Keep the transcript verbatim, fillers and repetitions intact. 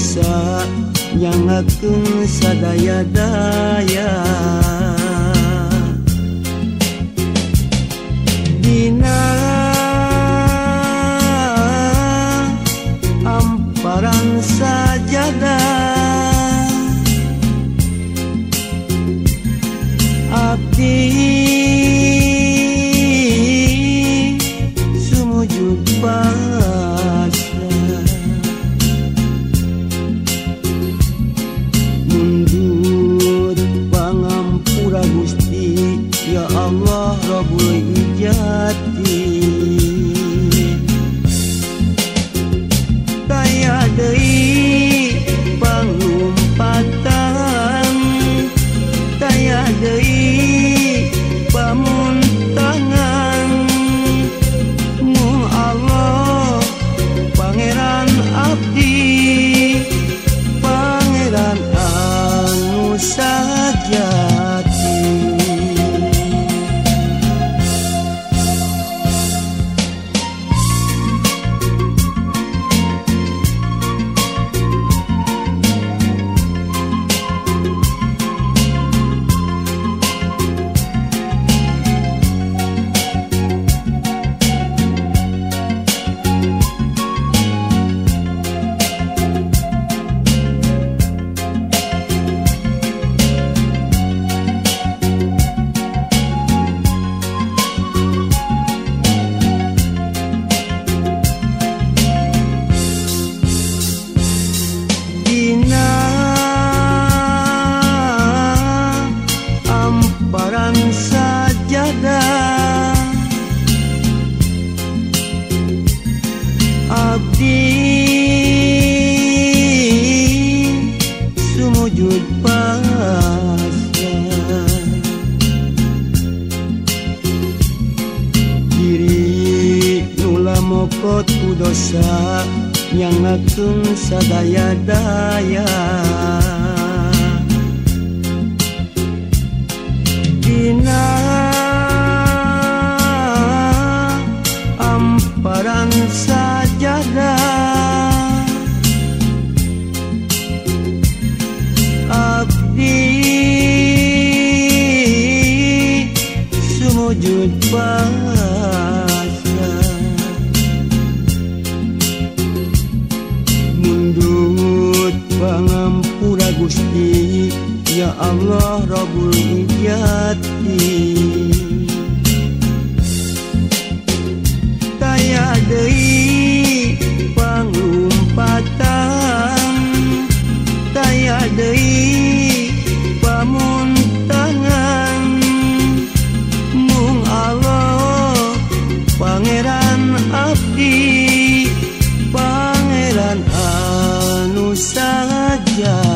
dosa nyangakeun sadaya-daya dina amparan sajadah abdi sumujud pasrah mundut pangampura Gusti ya Allah Rabbul Ijati daya deui pangumpatan daya deui pamuntangan mu Allah Pangeran abdi Pangeran anu sajati dina amparan sajadah abdi sumujud pasrah diri nula mokot ku dosa nyangakeun sadaya-daya dina amparan sajadah abdi sumujud pasrah mundut pangampura Gusti ya Allah Rabbul Ijati daya deui pangumpatan daya deui pamuntangan mung Allah Pangeran abdi Pangeran anu saja